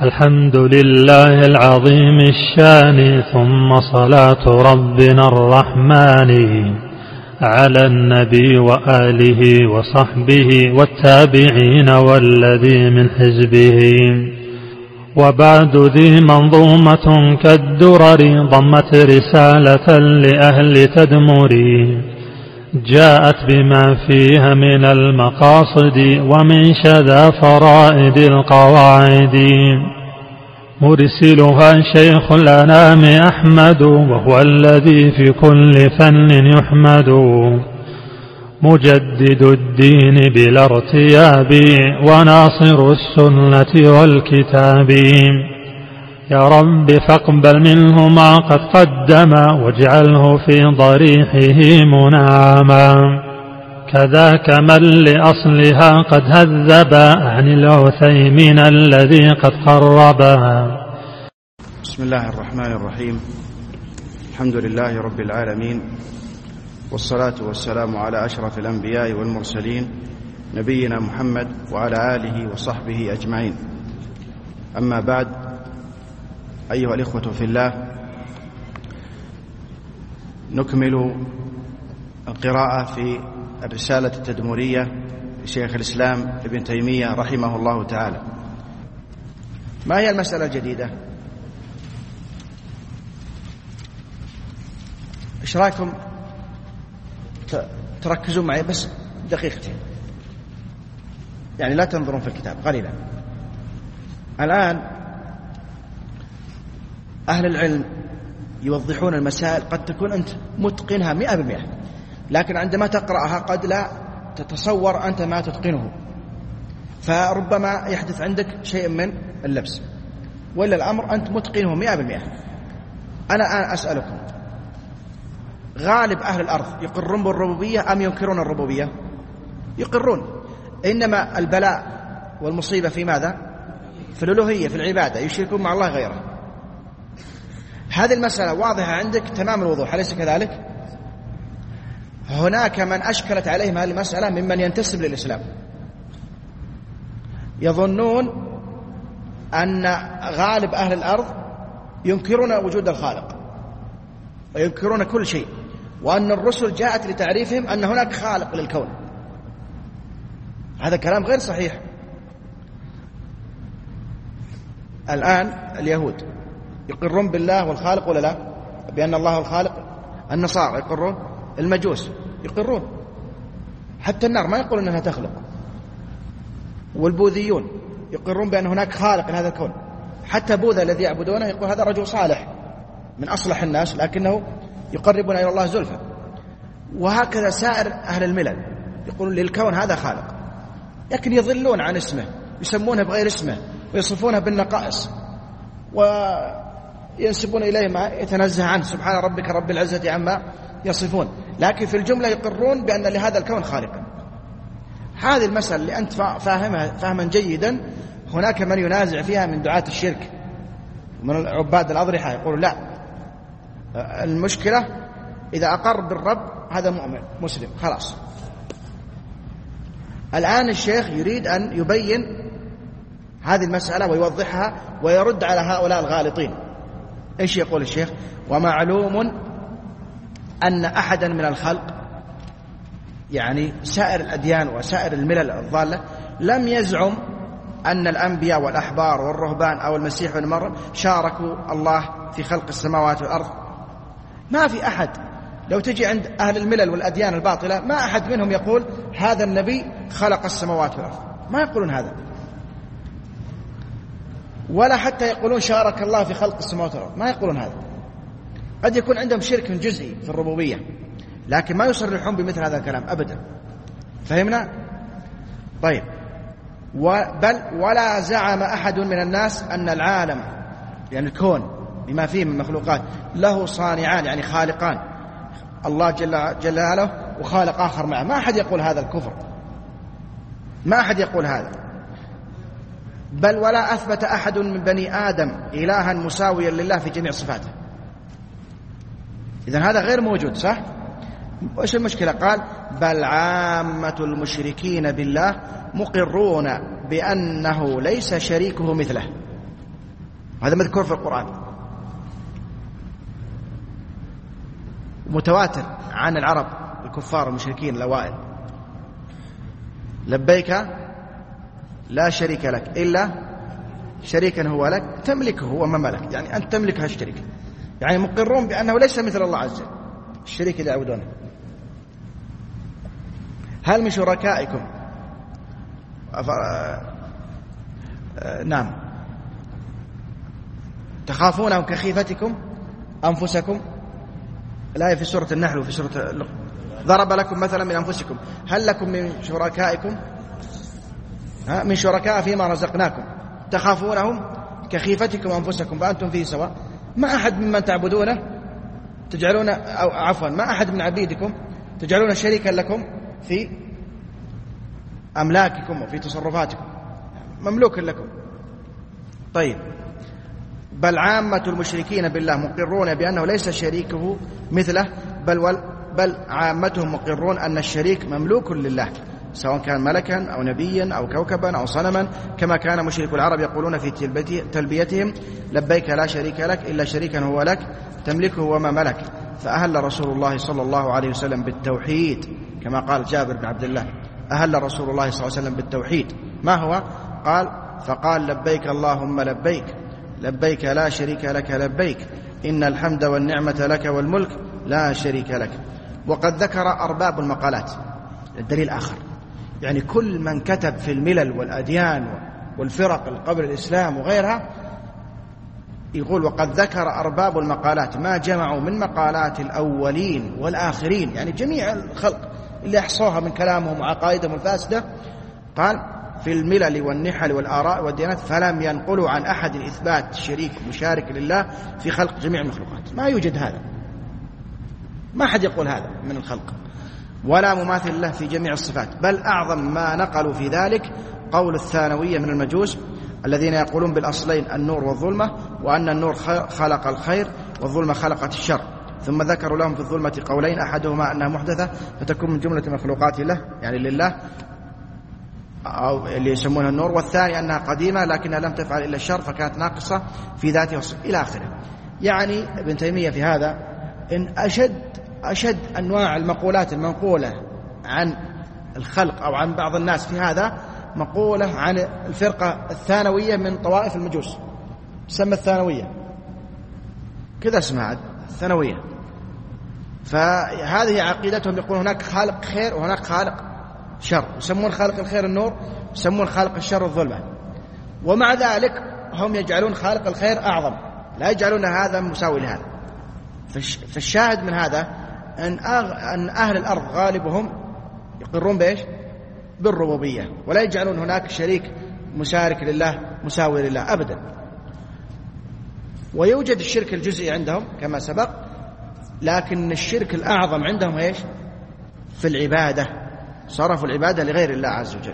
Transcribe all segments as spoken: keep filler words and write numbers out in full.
الحمد لله العظيم الشان، ثم صلاة ربنا الرحمن على النبي وآله وصحبه والتابعين والذي من حزبه. وبعد، ذي منظومة كالدرر ضمت رسالة لأهل تدمري، جاءت بما فيها من المقاصد ومن شذا فرائد القواعد. مرسلها شيخ الأنام أحمد، وهو الذي في كل فن يحمد، مجدد الدين بلا ارتياب وناصر السنة والكتاب. يا رب فاقبل منه ما قد قدم، واجعله في ضريحه منعما، كذاك من لأصلها قد هذب عن العثيمين الذي قد قربها. بسم الله الرحمن الرحيم. الحمد لله رب العالمين، والصلاة والسلام على أشرف الأنبياء والمرسلين نبينا محمد وعلى آله وصحبه أجمعين. أما بعد، أيها الإخوة في الله، نكمل القراءة في الرسالة التدمرية لشيخ الإسلام ابن تيمية رحمه الله تعالى. ما هي المسألة الجديدة؟ إيش رأيكم تركزوا معي بس دقيقتين، يعني لا تنظرون في الكتاب قليلا. الآن أهل العلم يوضحون المسائل، قد تكون أنت متقنها مئة بالمئة، لكن عندما تقرأها قد لا تتصور أنت ما تتقنه، فربما يحدث عندك شيء من اللبس، ولا الأمر أنت متقنه مئة بالمئة. أنا الآن أسألكم، غالب أهل الأرض يقرون بالربوبية أم ينكرون الربوبية؟ يقرون، إنما البلاء والمصيبة في ماذا؟ في الألوهية، في العبادة، يشركون مع الله غيره. هذه المسألة واضحة عندك تمام الوضوح، أليس كذلك؟ هناك من أشكلت عليهم هذه المسألة ممن ينتسب للإسلام، يظنون أن غالب أهل الأرض ينكرون وجود الخالق وينكرون كل شيء، وأن الرسل جاءت لتعريفهم أن هناك خالق للكون. هذا كلام غير صحيح. الآن اليهود يقرون بالله والخالق ولا لا؟ بأن الله الخالق. النصارى يقرون، المجوس يقرون، حتى النار ما يقولون أنها تخلق. والبوذيون يقرون بأن هناك خالق لهذا الكون، حتى بوذا الذي يعبدونه يقول هذا رجل صالح من أصلح الناس لكنه يقربنا إلى الله زلفى. وهكذا سائر أهل الملل يقولون للكون هذا خالق، لكن يضلون عن اسمه، يسمونه بغير اسمه ويصفونه بالنقائص، وينسبون إليه ما يتنزه عنه، سبحان ربك رب العزة عما يصفون، لكن في الجملة يقرون بأن لهذا الكون خالقا. هذه المسألة اللي أنت فاهمها فهما جيدا، هناك من ينازع فيها من دعاة الشرك ومن عباد الأضرحة، يقول لا، المشكلة إذا أقر بالرب هذا مؤمن مسلم خلاص. الآن الشيخ يريد أن يبين هذه المسألة ويوضحها ويرد على هؤلاء الغالطين. إيش يقول الشيخ؟ ومعلوم أن أحدا من الخلق، يعني سائر الأديان وسائر الملل الضالة، لم يزعم أن الأنبياء والأحبار والرهبان أو المسيح بن مريم شاركوا الله في خلق السماوات والأرض. ما في أحد، لو تجي عند أهل الملل والأديان الباطلة ما أحد منهم يقول هذا النبي خلق السماوات والأرض، ما يقولون هذا، ولا حتى يقولون شارك الله في خلق السماوات والأرض، ما يقولون هذا. قد يكون عندهم شرك جزئي في الربوبية، لكن ما يصرحون بمثل هذا الكلام أبدا. فهمنا؟ طيب، بل ولا زعم أحد من الناس أن العالم، يعني الكون بما فيه من مخلوقات، له صانعان، يعني خالقان، الله جل جلاله وخالق آخر معه. ما أحد يقول هذا الكفر، ما أحد يقول هذا. بل ولا أثبت أحد من بني آدم إلها مساويا لله في جميع صفاته. إذن هذا غير موجود، صح؟ وإيش المشكلة؟ قال بل عامة المشركين بالله مقرون بأنه ليس شريكه مثله. هذا مذكور في القرآن متواتر عن العرب الكفار المشركين الأوائل: لبيك لا شريك لك إلا شريكا هو لك تملكه هو ما ملك، يعني أنت تملك هالشريك، يعني مقرون بأنه ليس مثل الله عز وجل الشريك اللي يعبدونه. هل من شركائكم أف... نعم تخافونهم كخيفتكم أنفسكم؟ الآية في سورة النحل وفي سورة اللقمان: ضرب لكم مثلا من أنفسكم هل لكم من شركائكم ها من شركاء فيما رزقناكم تخافونهم كخيفتكم أنفسكم فأنتم فيه سواء. ما أحد ممن تعبدونه تجعلون أو عفوا ما أحد من عبيدكم تجعلون شريكا لكم في أملاككم وفي تصرفاتكم، مملوك لكم. طيب، بل عامة المشركين بالله مقرون بأنه ليس شريكه مثله، بل وال بل عامتهم مقرون أن الشريك مملوك لله، سواء كان ملكا أو نبيا أو كوكبا أو صنما، كما كان مشرك العرب يقولون في تلبيتهم: لبيك لا شريك لك إلا شريكا هو لك تملكه وما ملك. فأهل رسول الله صلى الله عليه وسلم بالتوحيد، كما قال جابر بن عبد الله: أهل رسول الله صلى الله عليه وسلم بالتوحيد. ما هو؟ قال: فقال: لبيك اللهم لبيك، لبيك لا شريك لك لبيك، إن الحمد والنعمة لك والملك لا شريك لك. وقد ذكر أرباب المقالات الدليل آخر، يعني كل من كتب في الملل والأديان والفرق قبل الإسلام وغيرها يقول: وقد ذكر أرباب المقالات ما جمعوا من مقالات الأولين والآخرين، يعني جميع الخلق اللي أحصوها من كلامهم وعقائدهم الفاسدة، قال: في الملل والنحل والآراء والديانات، فلم ينقلوا عن أحد إثبات شريك مشارك لله في خلق جميع المخلوقات. ما يوجد هذا، ما أحد يقول هذا من الخلق، ولا مماثل له في جميع الصفات. بل أعظم ما نقلوا في ذلك قول الثانوية من المجوس الذين يقولون بالأصلين النور والظلمة، وأن النور خلق الخير والظلمة خلقت الشر. ثم ذكروا لهم في الظلمة قولين: أحدهما أنها محدثة فتكون من جملة مخلوقات الله، يعني لله، أو اللي يسمونها النور، والثاني أنها قديمة لكنها لم تفعل إلا الشر فكانت ناقصة في ذاتها وصفة، إلى آخره. يعني ابن تيمية في هذا إن أشد أشد أنواع المقولات المنقولة عن الخلق أو عن بعض الناس في هذا مقولة عن الفرقة الثانوية من طوائف المجوس، تسمى الثانوية كذا اسمها الثانوية. فهذه عقيدتهم، يقول هناك خالق خير وهناك خالق شر، يسمون خالق الخير النور، يسمون خالق الشر الظلمة، ومع ذلك هم يجعلون خالق الخير أعظم، لا يجعلون هذا مساوي لهذا. فالشاهد من هذا أن أهل الأرض غالبهم يقرون بإيش؟ بالربوبية، ولا يجعلون هناك شريك مشارك لله مساوي لله أبدا. ويوجد الشرك الجزئي عندهم كما سبق، لكن الشرك الأعظم عندهم إيش؟ في العبادة، صرفوا العبادة لغير الله عز وجل.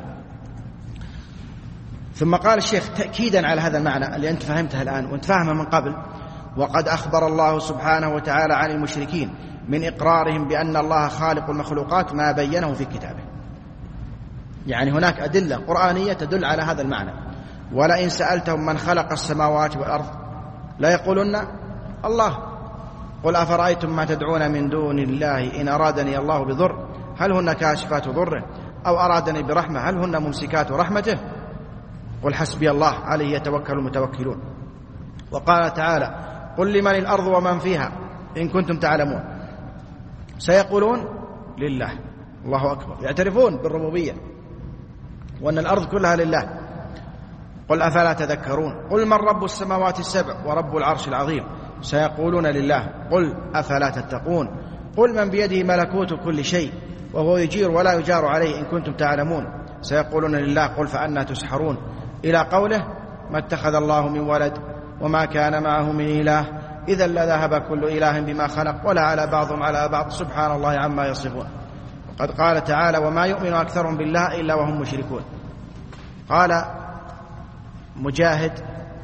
ثم قال الشيخ تأكيدا على هذا المعنى اللي أنت فهمته الآن وأنت فاهمه من قبل: وقد أخبر الله سبحانه وتعالى عن المشركين من إقرارهم بأن الله خالق المخلوقات ما بينه في كتابه. يعني هناك أدلة قرآنية تدل على هذا المعنى. ولئن سألتهم من خلق السماوات والأرض لا يقولون الله، قل أفرأيتم ما تدعون من دون الله إن أرادني الله بضر هل هن كاشفات ضره أو أرادني برحمة هل هن ممسكات رحمته قل حسبي الله عليه يتوكل المتوكلون. وقال تعالى: قل لمن الأرض ومن فيها إن كنتم تعلمون. سيقولون لله. الله أكبر، يعترفون بالربوبية وأن الأرض كلها لله. قل أفلا تذكرون. قل من رب السماوات السبع ورب العرش العظيم سيقولون لله. قل أفلا تتقون. قل من بيده ملكوت كل شيء وهو يجير ولا يجار عليه إن كنتم تعلمون سيقولون لله. قل فأنى تسحرون، إلى قوله: ما اتخذ الله من ولد وما كان معه من إله إذا لذهب كل إله بما خلق ولا على بعضهم على بعض سبحان الله عما يصفون. وقد قال تعالى: وما يؤمن أكثرهم بالله إلا وهم مشركون. قال مجاهد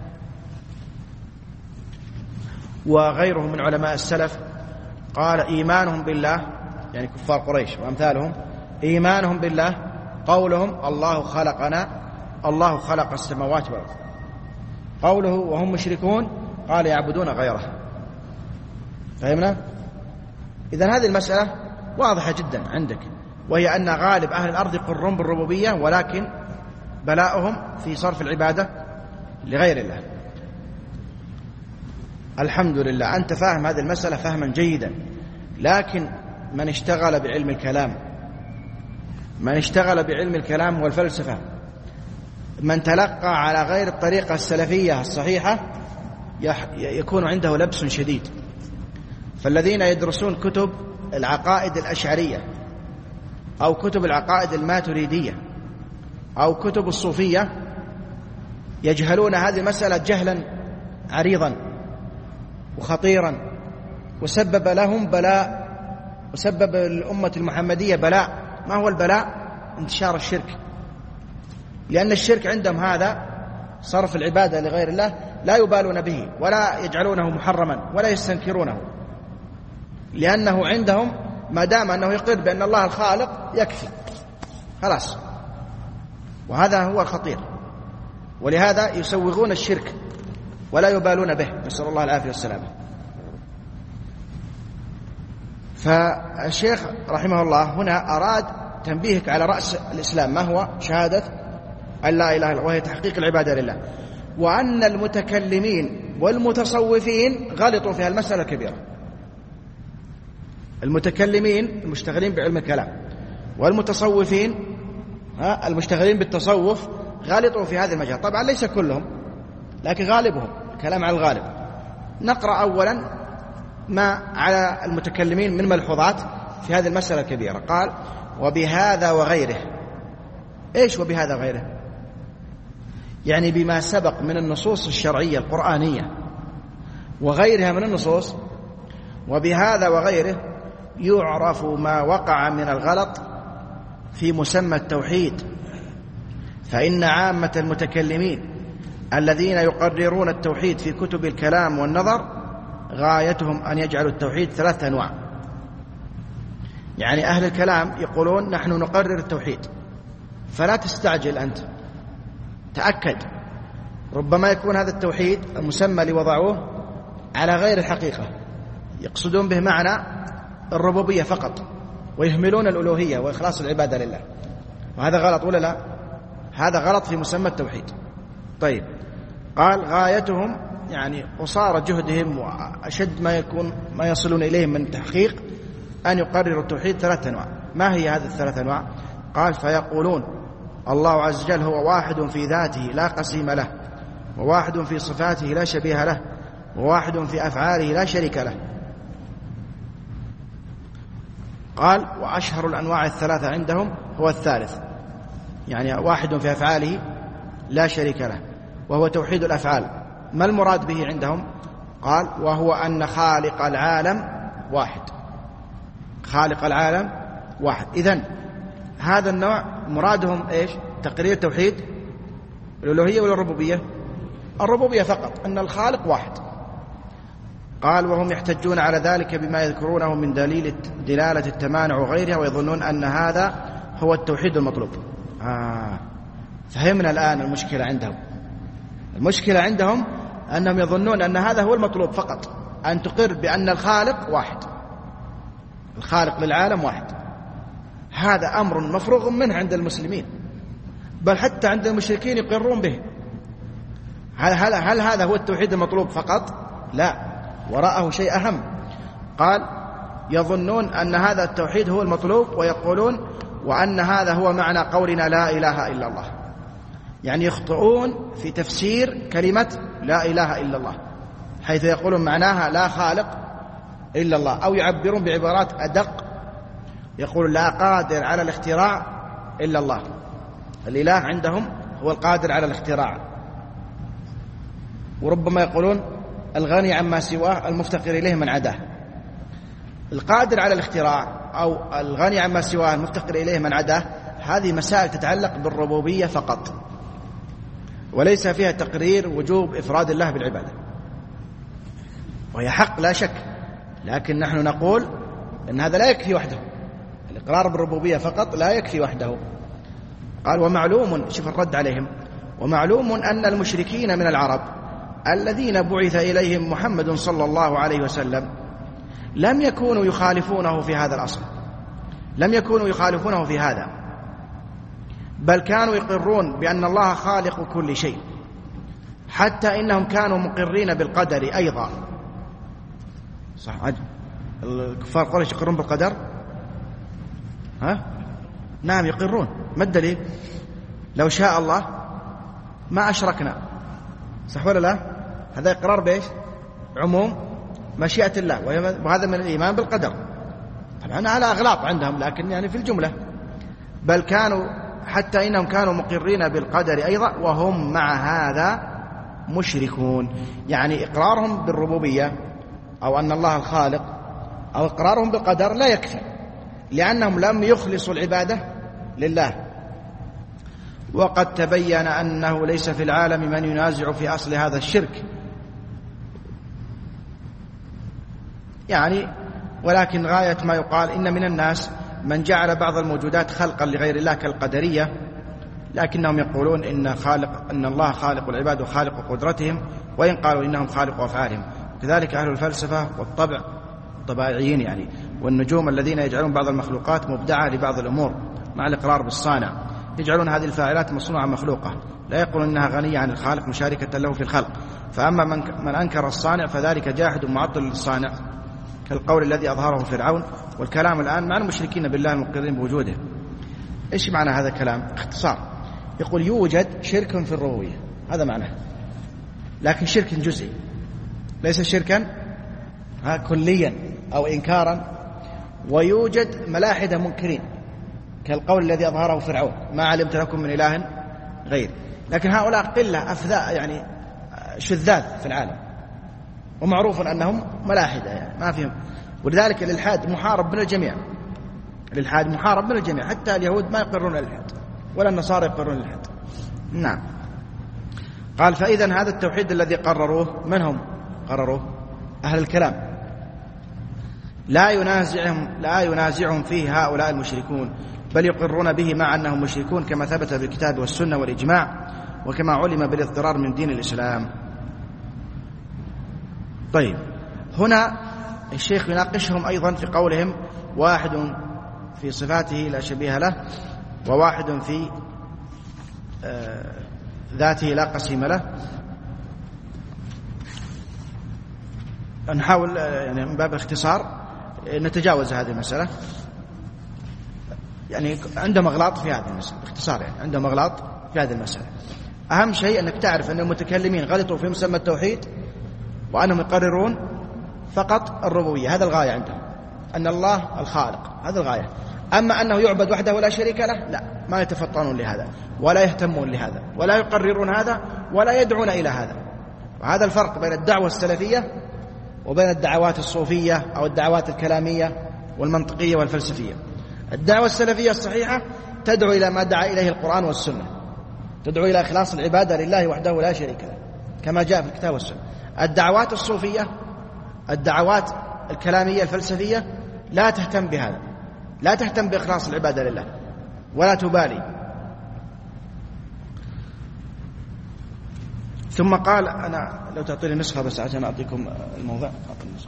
وغيره من علماء السلف قال: إيمانهم بالله، يعني كفار قريش وأمثالهم، إيمانهم بالله قولهم الله خلقنا، الله خلق السماوات والأرض. قوله وهم مشركون قال يعبدون غيره. فهمنا؟ إذن هذه المسألة واضحة جدا عندك، وهي أن غالب أهل الأرض يقرون بالربوبية، ولكن بلاؤهم في صرف العبادة لغير الله. الحمد لله أنت فاهم هذه المسألة فهما جيدا. لكن من اشتغل بعلم الكلام من اشتغل بعلم الكلام والفلسفة، من تلقى على غير الطريقة السلفية الصحيحة، يكون عنده لبس شديد. فالذين يدرسون كتب العقائد الأشعرية أو كتب العقائد الماتريدية أو كتب الصوفية يجهلون هذه المسألة جهلا عريضا وخطيرا، وسبب لهم بلاء، وسبب الأمة المحمدية بلاء. ما هو البلاء؟ انتشار الشرك. لأن الشرك عندهم هذا صرف العبادة لغير الله لا يبالون به ولا يجعلونه محرما ولا يستنكرونه، لأنه عندهم ما دام أنه يقر بأن الله الخالق يكفي خلاص. وهذا هو الخطير، ولهذا يسوغون الشرك ولا يبالون به، نسأل الله العافية والسلامة. فالشيخ رحمه الله هنا أراد تنبيهك على رأس الإسلام، ما هو؟ شهادة أن لا إله إلا الله، وهي تحقيق العبادة لله. وأن المتكلمين والمتصوفين غلطوا في المسألة الكبيرة. المتكلمين المشتغلين بعلم الكلام والمتصوفين المشتغلين بالتصوف غلطوا في هذه المجال. طبعا ليس كلهم، لكن غالبهم، كلام على الغالب. نقرأ أولا ما على المتكلمين من ملحوظات في هذه المسألة الكبيرة. قال وبهذا وغيره. إيش وبهذا وغيره؟ يعني بما سبق من النصوص الشرعية القرآنية وغيرها من النصوص. وبهذا وغيره يعرف ما وقع من الغلط في مسمى التوحيد. فإن عامة المتكلمين الذين يقررون التوحيد في كتب الكلام والنظر غايتهم أن يجعلوا التوحيد ثلاثة أنواع. يعني أهل الكلام يقولون نحن نقرر التوحيد، فلا تستعجل أنت، تأكد. ربما يكون هذا التوحيد المسمى اللي وضعوه على غير الحقيقة، يقصدون به معنى الربوبية فقط، ويهملون الألوهية وإخلاص العبادة لله. وهذا غلط ولا لا؟ هذا غلط في مسمى التوحيد. طيب، قال غايتهم يعني قصارى جهدهم وأشد ما يكون ما يصلون إليه من تحقيق أن يقرروا التوحيد ثلاثة أنواع. ما هي هذه الثلاثة أنواع؟ قال فيقولون الله عز وجل هو واحد في ذاته لا قسيم له، وواحد في صفاته لا شبيه له، وواحد في أفعاله لا شريك له. قال وأشهر الأنواع الثلاثة عندهم هو الثالث، يعني واحد في أفعاله لا شريك له، وهو توحيد الأفعال. ما المراد به عندهم؟ قال وهو أن خالق العالم واحد. خالق العالم واحد. إذن هذا النوع مرادهم إيش؟ تقرير توحيد الألوهية ولا الربوبية؟ الربوبية فقط، أن الخالق واحد. قال وهم يحتجون على ذلك بما يذكرونه من دليل دلالة التمانع وغيرها، ويظنون أن هذا هو التوحيد المطلوب. آه. فهمنا الآن المشكلة عندهم. المشكلة عندهم أنهم يظنون أن هذا هو المطلوب فقط، أن تقر بأن الخالق واحد، الخالق للعالم واحد. هذا أمر مفروغ منه عند المسلمين، بل حتى عند المشركين يقرون به. هل, هل, هل هذا هو التوحيد المطلوب فقط؟ لا، وراءه شيء أهم. قال يظنون أن هذا التوحيد هو المطلوب، ويقولون وأن هذا هو معنى قولنا لا إله إلا الله. يعني يخطئون في تفسير كلمة لا إله إلا الله، حيث يقولون معناها لا خالق إلا الله، أو يعبرون بعبارات أدق، يقول لا قادر على الاختراع إلا الله. الإله عندهم هو القادر على الاختراع. وربما يقولون الغني عما سواه المفتقر إليه من عداه. القادر على الاختراع أو الغني عما سواه المفتقر إليه من عداه، هذه مسائل تتعلق بالربوبية فقط، وليس فيها تقرير وجوب إفراد الله بالعبادة، وهي حق لا شك. لكن نحن نقول أن هذا لا يكفي وحده، الإقرار بالربوبية فقط لا يكفي وحده. قال ومعلوم، شوف الرد عليهم، ومعلوم أن المشركين من العرب الذين بعث إليهم محمد صلى الله عليه وسلم لم يكونوا يخالفونه في هذا الأصل، لم يكونوا يخالفونه في هذا، بل كانوا يقرون بأن الله خالق كل شيء، حتى إنهم كانوا مقرين بالقدر أيضا. صح، الكفار قريش يقرون بالقدر؟ ها؟ نعم يقرون. ما الدليل؟ لو شاء الله ما أشركنا، صح ولا لا؟ هذا إقرار بإيش؟ عموم مشيئة الله، وهذا من الإيمان بالقدر. طبعا على أغلاط عندهم، لكن يعني في الجملة. بل كانوا حتى إنهم كانوا مقرين بالقدر أيضا وهم مع هذا مشركون. يعني إقرارهم بالربوبية أو أن الله الخالق أو إقرارهم بالقدر لا يكفي، لأنهم لم يخلصوا العبادة لله. وقد تبين أنه ليس في العالم من ينازع في أصل هذا الشرك، يعني ولكن غاية ما يقال إن من الناس من جعل بعض الموجودات خلقا لغير الله كالقدرية، لكنهم يقولون إن خالق أن الله خالق العباد وخالق قدرتهم، وإن قالوا إنهم خالق أفعالهم. كذلك أهل الفلسفة والطبع الطبائعيين يعني والنجوم الذين يجعلون بعض المخلوقات مبدعة لبعض الأمور مع الإقرار بالصانع، يجعلون هذه الفاعلات مصنوعة مخلوقة، لا يقولون إنها غنية عن الخالق مشاركة له في الخلق. فأما من, من أنكر الصانع فذلك جاحد معطل للصانع، كالقول الذي أظهره فرعون، والكلام الآن مع المشركين بالله المقرين بوجوده. إيش معنى هذا الكلام؟ اختصار، يقول يوجد شرك في الربوبية، هذا معناه، لكن شرك جزئي، ليس شركا كليا أو إنكارا. ويوجد ملاحدة منكرين، كالقول الذي أظهره فرعون ما علمت لكم من إله غير. لكن هؤلاء قلة أفذاء، يعني شذاذ في العالم، ومعروف أنهم ملاحدة يعني ما فيهم. ولذلك الإلحاد محارب من الجميع، الإلحاد محارب من الجميع، حتى اليهود ما يقرون الإلحاد ولا النصارى يقرون الإلحاد. نعم. قال فإذا هذا التوحيد الذي قرروه، من هم قرروه؟ أهل الكلام، لا ينازعهم لا ينازعهم فيه هؤلاء المشركون، بل يقرون به مع أنهم مشركون، كما ثبت بالكتاب والسنة والإجماع، وكما علم بالاضطرار من دين الإسلام. طيب، هنا الشيخ يناقشهم أيضا في قولهم واحد في صفاته لا شبيه له، وواحد في ذاته لا قسيم له. نحاول يعني من باب الاختصار نتجاوز هذه المسألة، يعني عندهم أغلاط في هذه المسألة باختصار، يعني عندهم أغلاط في هذه المسألة. أهم شيء أنك تعرف أن المتكلمين غلطوا في مسمى التوحيد، وأنهم يقررون فقط الربوبية، هذا الغاية عندهم، أن الله الخالق، هذا الغاية. أما أنه يعبد وحده ولا شريك له، لا، ما يتفطنون لهذا ولا يهتمون لهذا ولا يقررون هذا ولا يدعون إلى هذا. وهذا الفرق بين الدعوة السلفية وبين الدعوات الصوفية أو الدعوات الكلامية والمنطقية والفلسفية. الدعوة السلفية الصحيحة تدعو إلى ما دعا إليه القرآن والسنة، تدعو إلى إخلاص العبادة لله وحده لا شريك له كما جاء في الكتاب والسنة. الدعوات الصوفية، الدعوات الكلامية الفلسفية لا تهتم بهذا، لا تهتم بإخلاص العبادة لله ولا تبالي. ثم قال، أنا لو تعطيني نسخة بس عشان أعطيكم الموضوع، أعطي النسخة.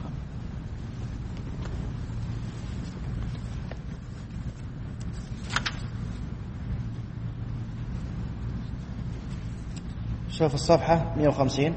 شوف الصفحة مئة وخمسين،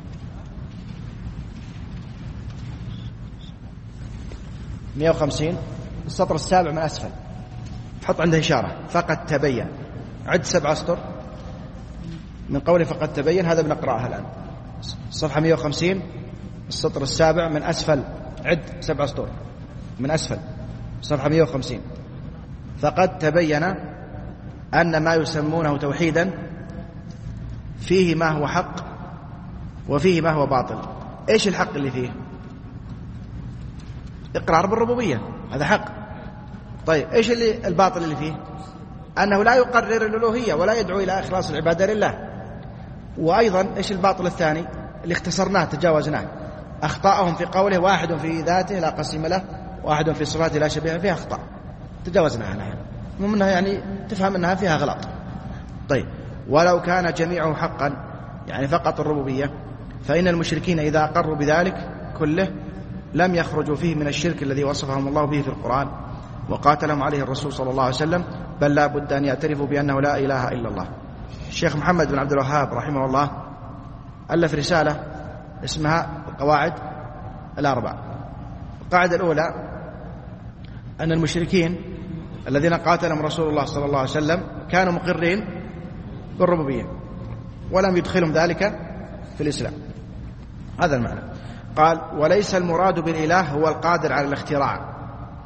مئة وخمسين السطر السابع من أسفل، تحط عنده إشارة فقد تبين، عد سبع أسطر من قوله فقد تبين، هذا بنقرأها الآن. الصفحة مئة وخمسين السطر السابع من أسفل، عد سبع أسطر من أسفل، صفحة مئة وخمسين. فقد تبين أن ما يسمونه توحيدا فيه ما هو حق وفيه ما هو باطل. إيش الحق اللي فيه؟ إقرار بالربوبية، هذا حق. طيب إيش اللي الباطل اللي فيه؟ أنه لا يقرر الألوهية ولا يدعو إلى إخلاص العبادة لله. وأيضا إيش الباطل الثاني اللي اختصرناه تجاوزناه؟ أخطاءهم في قوله واحد في ذاته لا قسيم له، واحد في صفاته لا شبيه، فيها أخطاء تجاوزناها الآن، ومنها يعني تفهم أنها فيها غلط. طيب ولو كان جميعه حقا، يعني فقط الربوبية، فإن المشركين إذا أقروا بذلك كله لم يخرجوا فيه من الشرك الذي وصفهم الله به في القرآن وقاتلهم عليه الرسول صلى الله عليه وسلم، بل لا بد أن يعترفوا بأنه لا إله إلا الله. الشيخ محمد بن عبد الوهاب رحمه الله ألف رسالة اسمها القواعد الأربع. القاعدة الأولى أن المشركين الذين قاتلهم رسول الله صلى الله عليه وسلم كانوا مقرين بالربوبية ولم يدخلهم ذلك في الإسلام. هذا المعنى. قال: وليس المراد بالإله هو القادر على الاختراع.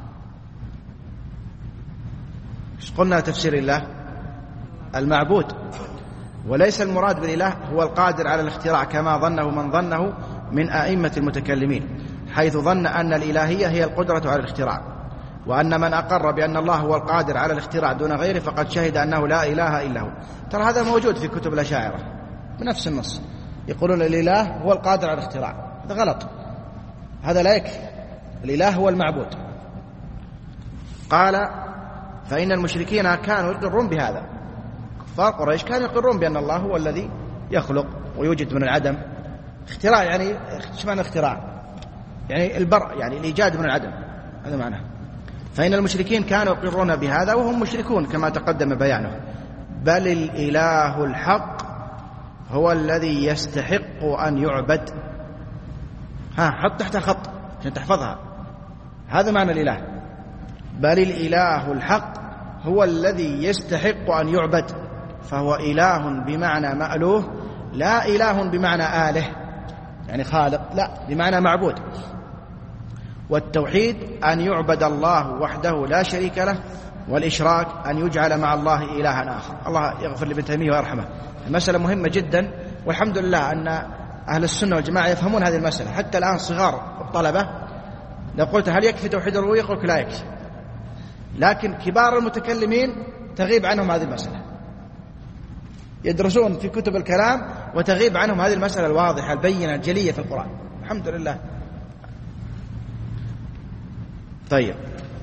قلنا تفسير الله المعبود، وليس المراد بالإله هو القادر على الاختراع كما ظنه من ظنه من أئمة المتكلمين، حيث ظن أن الإلهية هي القدرة على الاختراع، وأن من أقر بأن الله هو القادر على الاختراع دون غيره فقد شهد أنه لا إله إلا هو. ترى هذا موجود في كتب الأشاعرة بنفس النص، يقولون الإله هو القادر على الاختراع. هذا غلط، هذا لا يكفي، الإله هو المعبود. قال: فإن المشركين كانوا يقرون بهذا، كفار قريش كانوا يقرون بأن الله هو الذي يخلق ويوجد من العدم. اختراع يعني ايش معنى اختراع؟ يعني البرء، يعني الإيجاد من العدم، هذا معناه. فإن المشركين كانوا يقرون بهذا وهم مشركون كما تقدم بيانه. بل الإله الحق هو الذي يستحق أن يعبد. ها، حط تحت الخط عشان تحفظها، هذا معنى الإله. بل الإله الحق هو الذي يستحق أن يعبد، فهو إله بمعنى مألوه، لا إله بمعنى آله يعني خالق، لا، بمعنى معبود. والتوحيد أن يعبد الله وحده لا شريك له، والإشراك أن يجعل مع الله إلها آخر. الله يغفر لابن تيمية ويرحمه. المسألة مهمة جدا، والحمد لله أن أهل السنة والجماعة يفهمون هذه المسألة. حتى الآن صغار الطلبة لو قلت هل يكفي توحيد الربوبية يقولك لا يكفي، لكن كبار المتكلمين تغيب عنهم هذه المسألة، يدرسون في كتب الكلام وتغيب عنهم هذه المسألة الواضحة البينة الجلية في القرآن، الحمد لله. طيب،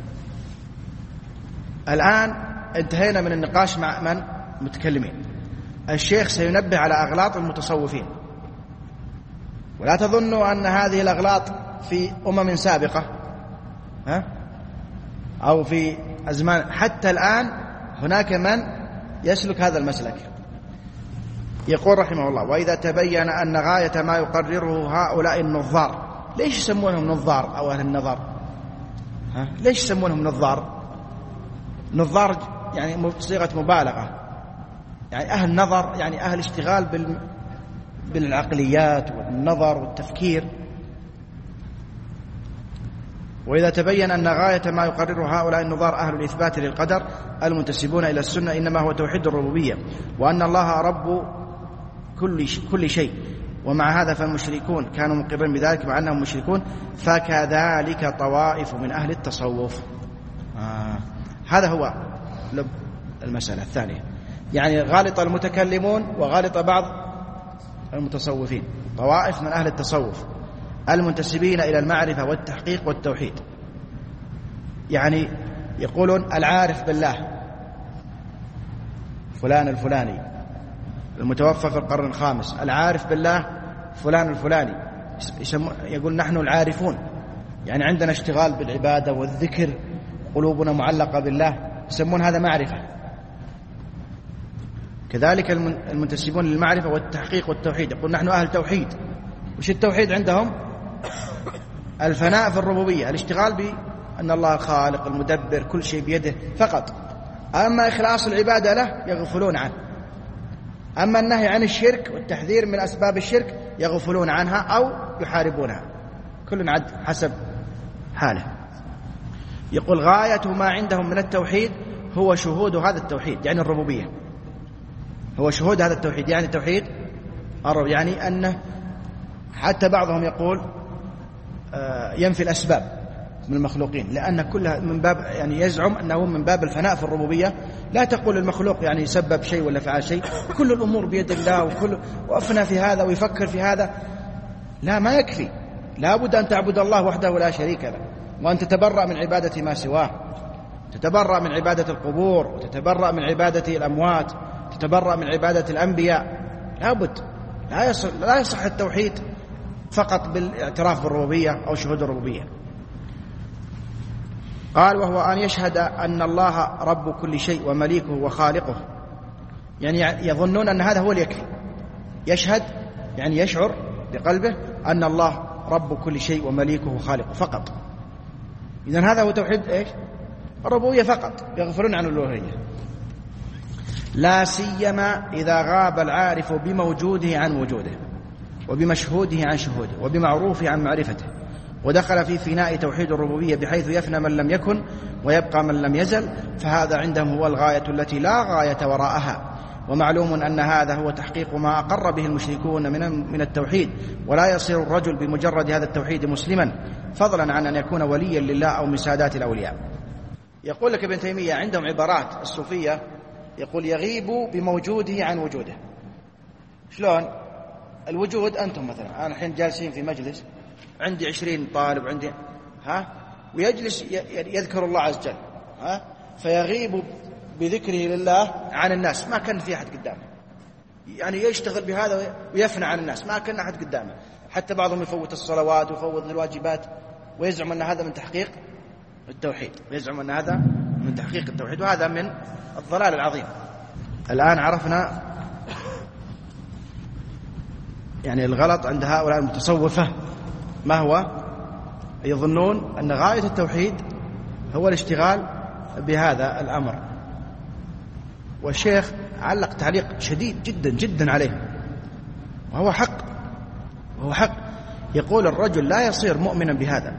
الآن انتهينا من النقاش مع من المتكلمين. الشيخ سينبه على أغلاط المتصوفين، ولا تظنوا أن هذه الأغلاط في أمم سابقة ها؟ أو في أزمان، حتى الآن هناك من يسلك هذا المسلك. يقول رحمه الله: وإذا تبين أن غاية ما يقرره هؤلاء النظار. ليش يسمونهم نظار أو أهل النظر؟ ها؟ ليش يسمونهم نظار؟ نظار يعني صيغة مبالغة، يعني أهل نظر، يعني أهل اشتغال بال... بالعقليات والنظر والتفكير. وإذا تبين أن غاية ما يقرره هؤلاء النظار أهل الإثبات للقدر المنتسبون إلى السنة إنما هو توحيد الربوبية، وأن الله رب كل كل شيء، ومع هذا فالمشركون كانوا مقرين بذلك مع أنهم مشركون، فكذلك طوائف من أهل التصوف. آه. هذا هو لب المسألة الثانية، يعني غالط المتكلمون وغالط بعض المتصوفين، طوائف من أهل التصوف المنتسبين إلى المعرفة والتحقيق والتوحيد. يعني يقولون العارف بالله فلان الفلاني المتوفى في القرن الخامس، العارف بالله فلان الفلاني، يقول نحن العارفون، يعني عندنا اشتغال بالعبادة والذكر، قلوبنا معلقة بالله، يسمون هذا معرفة. كذلك المنتسبون للمعرفة والتحقيق والتوحيد يقول نحن أهل توحيد. وش التوحيد عندهم؟ الفناء في الربوبية، الاشتغال بأن الله الخالق المدبر كل شيء بيده فقط. أما إخلاص العبادة له يغفلون عنه، أما النهي عن الشرك والتحذير من أسباب الشرك يغفلون عنها أو يحاربونها، كل عد حسب حاله. يقول غاية ما عندهم من التوحيد هو شهود هذا التوحيد، يعني الربوبية، هو شهود هذا التوحيد، يعني توحيد الرب، يعني أنه حتى بعضهم يقول ينفي الأسباب من المخلوقين، لأن كلها من باب، يعني يزعم أنه من باب الفناء في الربوبية. لا تقول المخلوق يعني سبب شيء ولا فعل شيء، كل الأمور بيد الله، وكل وأفنى في هذا ويفكر في هذا. لا، ما يكفي، لا بد أن تعبد الله وحده لا شريك له، وأن تتبرأ من عبادة ما سواه، تتبرأ من عبادة القبور، وتتبرأ من عبادة الأموات، تتبرأ من عبادة الأنبياء. لا بد لا يصح, لا يصح التوحيد فقط بالاعتراف بالربوبية أو شهود الربوبية. قال وهو أن يشهد أن الله رب كل شيء ومليكه وخالقه، يعني يظنون أن هذا هو اللي يكفي. يشهد يعني يشعر بقلبه أن الله رب كل شيء ومليكه وخالقه فقط. إذن هذا هو توحيد إيش؟ الربوبية فقط، يغفلون عن الألوهية. لا سيما إذا غاب العارف بموجوده عن وجوده، وبمشهوده عن شهوده، وبمعروفه عن معرفته، ودخل في فناء توحيد الربوبية بحيث يفنى من لم يكن ويبقى من لم يزل، فهذا عندهم هو الغاية التي لا غاية وراءها. ومعلوم أن هذا هو تحقيق ما أقر به المشركون من من التوحيد، ولا يصير الرجل بمجرد هذا التوحيد مسلما، فضلا عن أن يكون وليا لله أو من سادات الأولياء. يقول لك ابن تيمية عندهم عبارات الصوفية، يقول يغيب بموجوده عن وجوده. شلون؟ الوجود أنتم مثلا، أنا الحين جالسين في مجلس عندي عشرين طالب عندي ها، ويجلس يذكر الله عز وجل ها، فيغيب بذكره لله عن الناس، ما كان في أحد قدامه، يعني يشتغل بهذا ويفنى عن الناس، ما كان أحد قدامه. حتى بعضهم يفوت الصلوات ويفوت الواجبات، ويزعم أن هذا من تحقيق التوحيد، ويزعم أن هذا من تحقيق التوحيد، وهذا من الضلال العظيم. الآن عرفنا يعني الغلط عند هؤلاء المتصوفة ما هو؟ يظنون أن غاية التوحيد هو الاشتغال بهذا الأمر. والشيخ علق تعليق شديد جدا جدا عليه، وهو حق، وهو حق. يقول الرجل لا يصير مؤمنا بهذا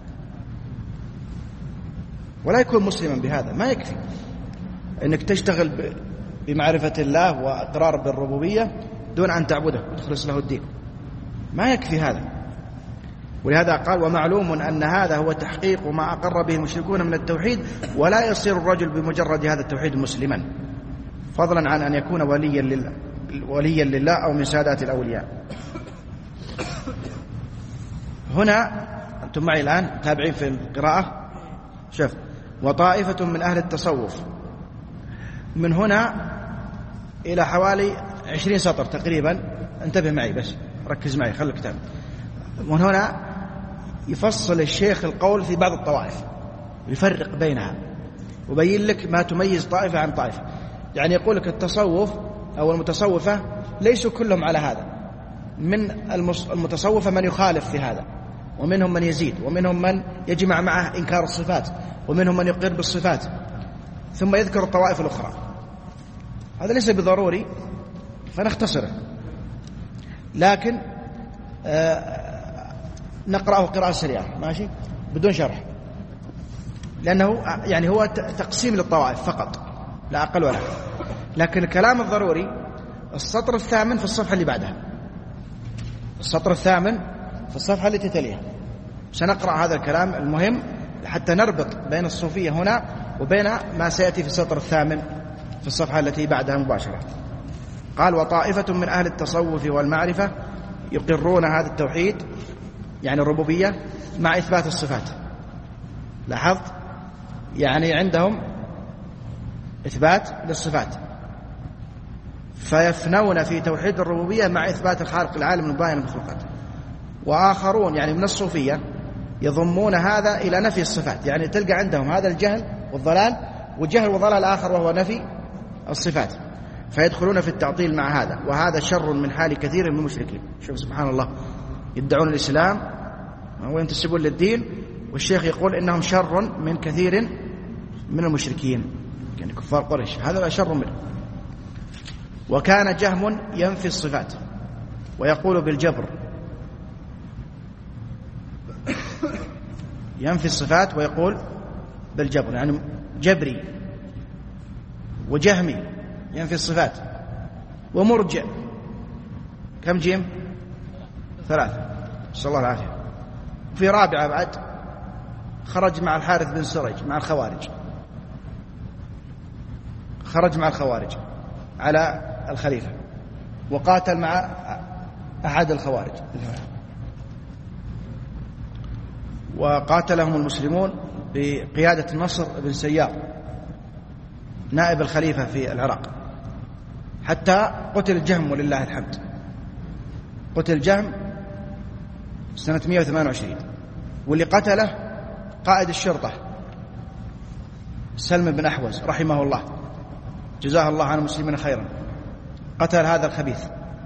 ولا يكون مسلما بهذا، ما يكفي أنك تشتغل بمعرفة الله وإقرار بالربوبية دون أن تعبده وتخلص له الدين، ما يكفي هذا. ولهذا قال ومعلوم أن هذا هو تحقيق ما أقر به المشركون من التوحيد، ولا يصير الرجل بمجرد هذا التوحيد مسلما، فضلا عن أن يكون وليا لله, وليا لله أو من سادات الأولياء. هنا أنتم معي الآن تابعين في القراءة، شوف وطائفة من أهل التصوف، من هنا إلى حوالي عشرين سطر تقريبا، انتبه معي بس ركز معي خلي الكتاب. من هنا يفصل الشيخ القول في بعض الطوائف، يفرق بينها وبين لك ما تميز طائفة عن طائفة. يعني يقول لك التصوف أو المتصوفة ليسوا كلهم على هذا، من المتصوفة من يخالف في هذا، ومنهم من يزيد، ومنهم من يجمع معه إنكار الصفات، ومنهم من يقر بالصفات، ثم يذكر الطوائف الأخرى. هذا ليس بضروري فنختصره، لكن آه نقرأه قراءة سريعة ماشي بدون شرح، لأنه يعني هو تقسيم للطوائف فقط لا أقل ولا أقل. لكن الكلام الضروري السطر الثامن في الصفحة اللي بعدها، السطر الثامن في الصفحة التي تليها، سنقرأ هذا الكلام المهم حتى نربط بين الصوفية هنا وبين ما سيأتي في السطر الثامن في الصفحة التي بعدها مباشرة. قال وطائفة من أهل التصوف والمعرفة يقرون هذا التوحيد يعني الربوبية مع إثبات الصفات. لاحظت؟ يعني عندهم إثبات للصفات، فيفنون في توحيد الربوبية مع إثبات الخالق العالم المباين المخلوقات. وآخرون يعني من الصوفية يضمون هذا إلى نفي الصفات، يعني تلقى عندهم هذا الجهل والضلال، وجهل وضلال آخر وهو نفي الصفات، فيدخلون في التعطيل مع هذا، وهذا شر من حال كثير من المشركين. شوف سبحان الله، يدعون الإسلام وينتسبون للدين، والشيخ يقول إنهم شر من كثير من المشركين، يعني كفار قريش، هذا لا شر منه. وكان جهم ينفي الصفات ويقول بالجبر، ينفي الصفات ويقول بالجبر، يعني جبري وجهمي ينفي الصفات، ومرجع. كم جيم؟ ثلاثة، نسأل الله العافية. في رابعة بعد خرج مع الحارث بن سريج مع الخوارج، خرج مع الخوارج على الخليفة وقاتل مع أحد الخوارج، وقاتلهم المسلمون بقيادة نصر بن سيار نائب الخليفة في العراق، حتى قتل الجهم ولله الحمد. قتل جهم سنة مئة وثمانية وعشرين، واللي قتله قائد الشرطة سلم بن أحوز رحمه الله، جزاه الله عن المسلمين خيرا، قتل هذا الخبيث.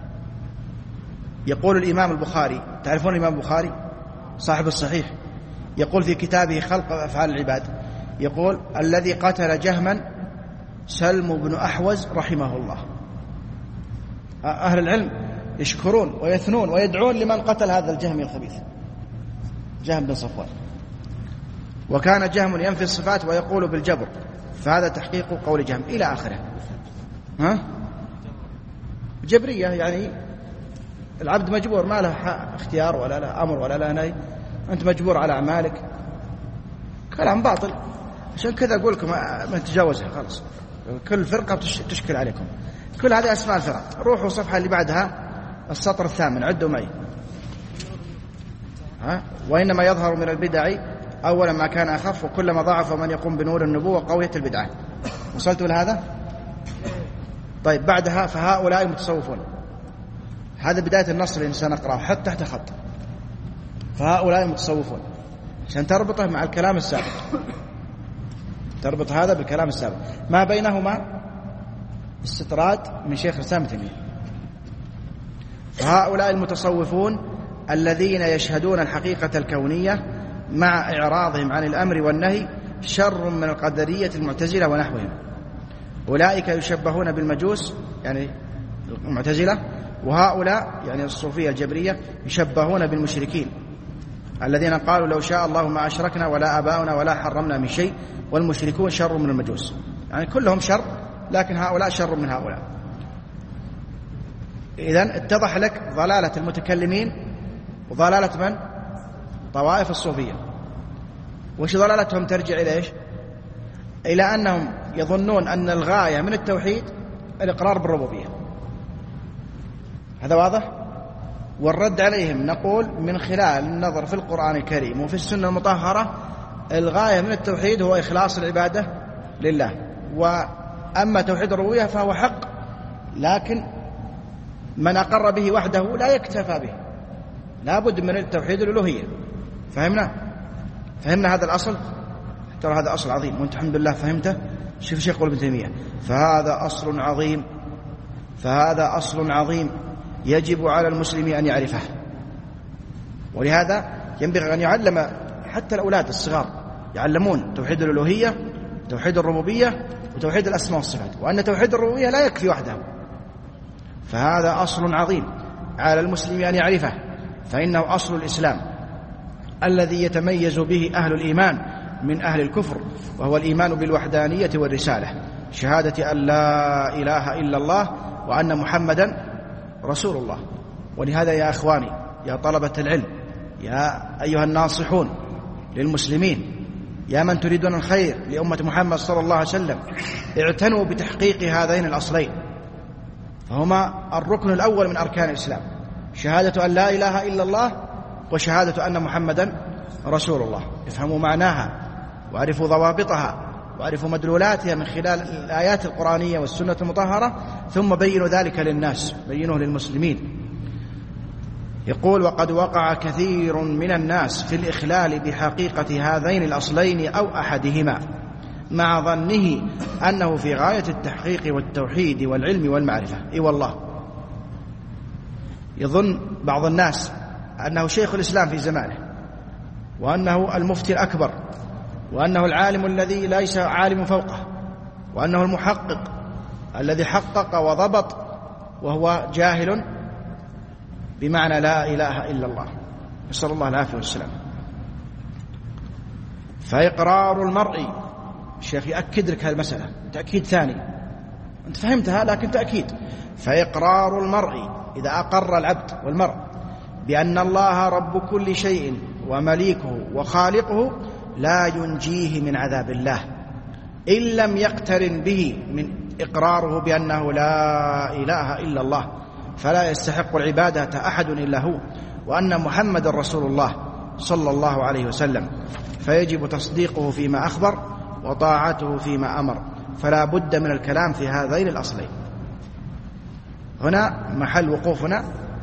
يقول الإمام البخاري، تعرفون الإمام البخاري صاحب الصحيح، يقول في كتابه خلق أفعال العباد، يقول الذي قتل جهما سلم بن أحوز رحمه الله. أهل العلم يشكرون ويثنون ويدعون لمن قتل هذا الجهمي الخبيث، جهم بن صفوان. وكان جهم ينفي الصفات ويقول بالجبر، فهذا تحقيق قول جهم إلى آخره. ها؟ جبرية، يعني العبد مجبور، ما له اختيار ولا له أمر ولا له نهي، أنت مجبور على أعمالك. كلام باطل، عشان كذا أقول لكم ما تجاوزها خلاص، كل فرقة تشكل عليكم. كل هذه أسماء الفرق. روحوا الصفحة اللي بعدها السطر الثامن، عدوا معي. ها؟ وإنما يظهر من البدع أولا ما كان أخف، وكلما ضعف من يقوم بنور النبوة قوية البدعة. وصلتوا لهذا؟ طيب بعدها فهؤلاء المتصوفون، هذا بداية النص اللي سنقرأه، حتى تحت خط فهؤلاء المتصوفون، عشان تربطه مع الكلام السابق، تربط هذا بالكلام السابق، ما بينهما استطراد من شيخ الإسلام ابن تيمية. فهؤلاء المتصوفون الذين يشهدون الحقيقة الكونية مع إعراضهم عن الأمر والنهي شر من القدرية المعتزلة ونحوهم. أولئك يشبهون بالمجوس، يعني المعتزلة، وهؤلاء يعني الصوفية الجبرية يشبهون بالمشركين الذين قالوا لو شاء الله ما أشركنا ولا آباؤنا ولا حرمنا من شيء، والمشركون شر من المجوس. يعني كلهم شر، لكن هؤلاء شر من هؤلاء. إذن اتضح لك ضلالة المتكلمين وضلالة من؟ طوائف الصوفية. وش ضلالتهم؟ ترجع إلى إيش؟ إلى أنهم يظنون أن الغاية من التوحيد الإقرار بالربوبية. هذا واضح؟ والرد عليهم نقول من خلال النظر في القرآن الكريم وفي السنة المطهرة، الغاية من التوحيد هو إخلاص العبادة لله، وأما توحيد الربوبية فهو حق، لكن من أقر به وحده لا يكتفى به، لا بد من التوحيد الألوهية. فهمنا؟ فهمنا هذا الأصل؟ ترى هذا أصل عظيم، وانت الحمد لله فهمته. شوف الشيخ ابن تيمية، فهذا أصل عظيم، فهذا أصل عظيم يجب على المسلم أن يعرفه. ولهذا ينبغي أن يعلم حتى الأولاد الصغار، يعلمون توحيد الألوهية، توحيد الربوبية، وتوحيد الأسماء والصفات، وأن توحيد الربوبية لا يكفي وحده. فهذا أصل عظيم على المسلم أن يعرفه، فإنه أصل الإسلام الذي يتميز به أهل الإيمان من أهل الكفر، وهو الإيمان بالوحدانية والرسالة، شهادة أن لا إله إلا الله وأن محمدا رسول الله. ولهذا يا أخواني، يا طلبة العلم، يا أيها الناصحون للمسلمين، يا من تريدون الخير لأمة محمد صلى الله عليه وسلم، اعتنوا بتحقيق هذين الأصلين، فهما الركن الأول من أركان الإسلام، شهادة أن لا إله إلا الله وشهادة أن محمدا رسول الله. افهموا معناها وعرفوا ضوابطها وعرفوا مدلولاتها من خلال الآيات القرآنية والسنة المطهرة، ثم بينوا ذلك للناس، بينوه للمسلمين. يقول وقد وقع كثير من الناس في الإخلال بحقيقة هذين الأصلين أو أحدهما، مع ظنه أنه في غاية التحقيق والتوحيد والعلم والمعرفة. إي والله، يظن بعض الناس أنه شيخ الإسلام في زمانه، وأنه المفتي الأكبر، وأنه العالم الذي ليس عالم فوقه، وأنه المحقق الذي حقق وضبط، وهو جاهل بمعنى لا إله إلا الله، نسأل الله العافية والسلام. فإقرار المرء، الشيخ يأكد لك هذه المسألة تأكيد ثاني، أنت فهمتها لكن تأكيد. فإقرار المرء، إذا أقر العبد والمرء بأن الله رب كل شيء ومليكه وخالقه، لا ينجيه من عذاب الله إن لم يقترن به من إقراره بأنه لا إله إلا الله، فلا يستحق العبادة أحد إلا هو، وأن محمد رسول الله صلى الله عليه وسلم، فيجب تصديقه فيما أخبر وطاعته فيما أمر. فلا بد من الكلام في هذين الأصلين. هنا محل وقوفنا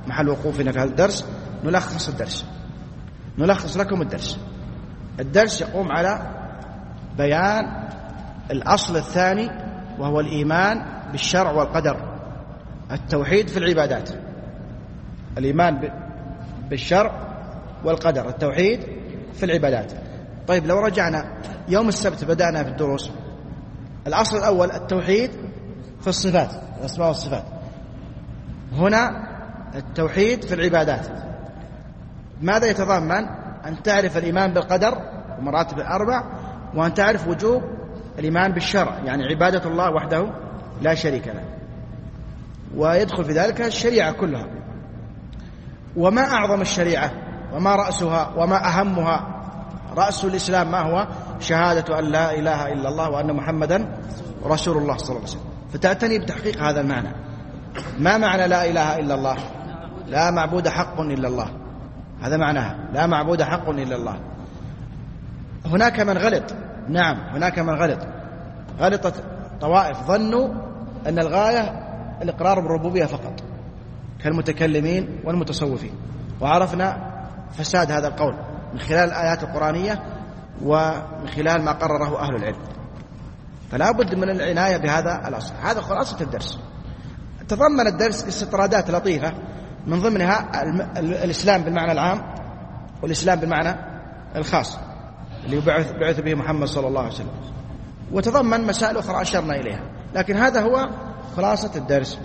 محل وقوفنا في هذا الدرس نلخص الدرس نلخص لكم الدرس الدرس يقوم على بيان الأصل الثاني وهو الإيمان بالشرع والقدر، التوحيد في العبادات، الإيمان بالشرع والقدر، التوحيد في العبادات. طيب لو رجعنا يوم السبت بدأنا في الدروس، الأصل الأول التوحيد في الصفات، الأسماء والصفات. هنا التوحيد في العبادات ماذا يتضمن؟ أن تعرف الإيمان بالقدر ومراتب الأربع، وأن تعرف وجوب الإيمان بالشرع، يعني عبادة الله وحده لا شريك له، ويدخل في ذلك الشريعة كلها. وما أعظم الشريعة وما رأسها وما أهمها؟ رأس الإسلام ما هو؟ شهادة أن لا إله إلا الله وأن محمدا رسول الله صلى الله عليه وسلم. فتعتني بتحقيق هذا المعنى. ما معنى لا إله إلا الله؟ لا معبود حق إلا الله، هذا معناها، لا معبود حق إلا الله. هناك من غلط، نعم هناك من غلط، غلطت طوائف ظنوا أن الغاية الإقرار بالربوبية فقط كالمتكلمين والمتصوفين، وعرفنا فساد هذا القول من خلال الآيات القرآنية ومن خلال ما قرره أهل العلم. فلا بد من العناية بهذا الأصل. هذا خلاصة الدرس. تضمن الدرس استطرادات لطيفة، من ضمنها الإسلام بالمعنى العام والإسلام بالمعنى الخاص اللي بعث به محمد صلى الله عليه وسلم، وتضمن مسائل أخرى أشرنا إليها، لكن هذا هو خلاصة الدرس.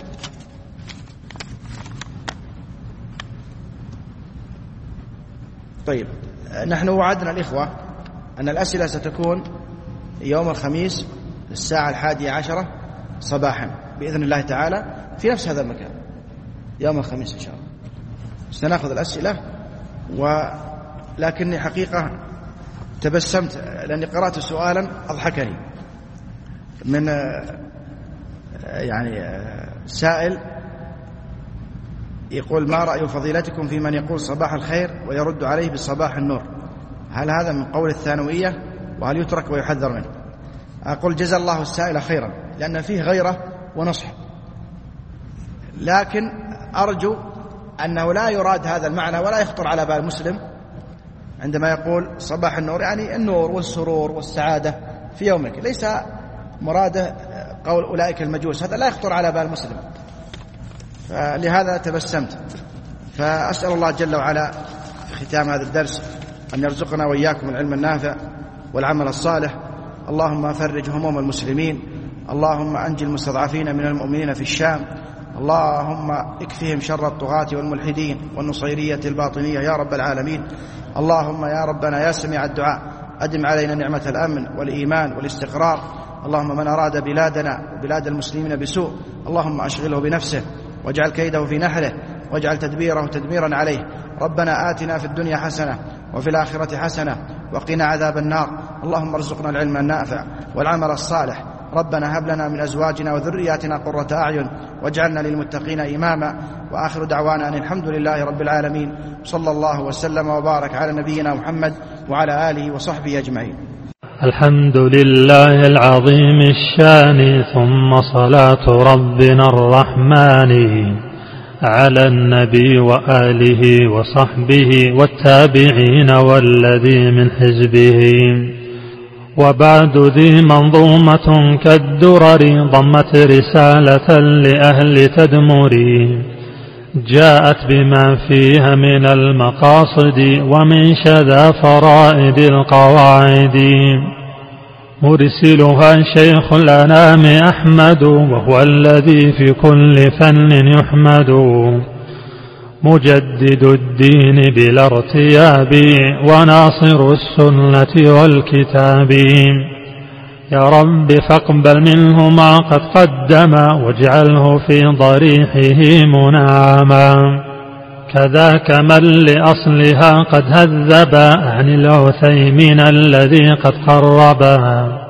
طيب نحن وعدنا الإخوة أن الأسئلة ستكون يوم الخميس الساعة الحادية عشرة صباحا بإذن الله تعالى في نفس هذا المكان يوم الخميس إن شاء الله. سنأخذ الأسئلة، ولكني حقيقة تبسمت لأني قرأت سؤالا أضحكني من يعني سائل يقول: ما رأي فضيلتكم في من يقول صباح الخير ويرد عليه بصباح النور؟ هل هذا من قول الثانوية وهل يترك ويحذر منه؟ أقول جزا الله السائل خيرا، لأن فيه غيرة ونصح، لكن أرجو أنه لا يراد هذا المعنى ولا يخطر على بال مسلم عندما يقول صباح النور، يعني النور والسرور والسعادة في يومك، ليس مراده قول أولئك المجوس، هذا لا يخطر على بال مسلم، فلهذا تبسمت. فأسأل الله جل وعلا في ختام هذا الدرس أن يرزقنا وإياكم العلم النافع والعمل الصالح. اللهم فرج هموم المسلمين، اللهم أنجي المستضعفين من المؤمنين في الشام، اللهم اكفهم شر الطغاة والملحدين والنصيرية الباطنية يا رب العالمين. اللهم يا ربنا يا سميع الدعاء أدم علينا نعمة الأمن والإيمان والاستقرار. اللهم من أراد بلادنا وبلاد المسلمين بسوء اللهم أشغله بنفسه واجعل كيده في نحره واجعل تدبيره تدميرا عليه. ربنا آتنا في الدنيا حسنة وفي الآخرة حسنة وقنا عذاب النار. اللهم ارزقنا العلم النافع والعمل الصالح. ربنا هب لنا من أزواجنا وذرياتنا قرة أعين واجعلنا للمتقين إماما. وآخر دعوانا أن الحمد لله رب العالمين، صلى الله وسلم وبارك على نبينا محمد وعلى آله وصحبه أجمعين. الحمد لله العظيم الشان، ثم صلاة ربنا الرحمن على النبي وآله وصحبه والتابعين والذي من حزبه. وبعد ذي منظومة كالدرر ضمت رسالة لأهل تدمر، جاءت بما فيها من المقاصد ومن شذا فرائد القواعد. مرسلها شيخ الأنام أحمد، وهو الذي في كل فن يحمد، مجدد الدين بلا ارتياب وناصر السنة والكتاب. يا رب فاقبل منه ما قد قدم واجعله في ضريحه منعما. كذاك من لأصلها قد هذب عن العثيمين الذي قد قربا.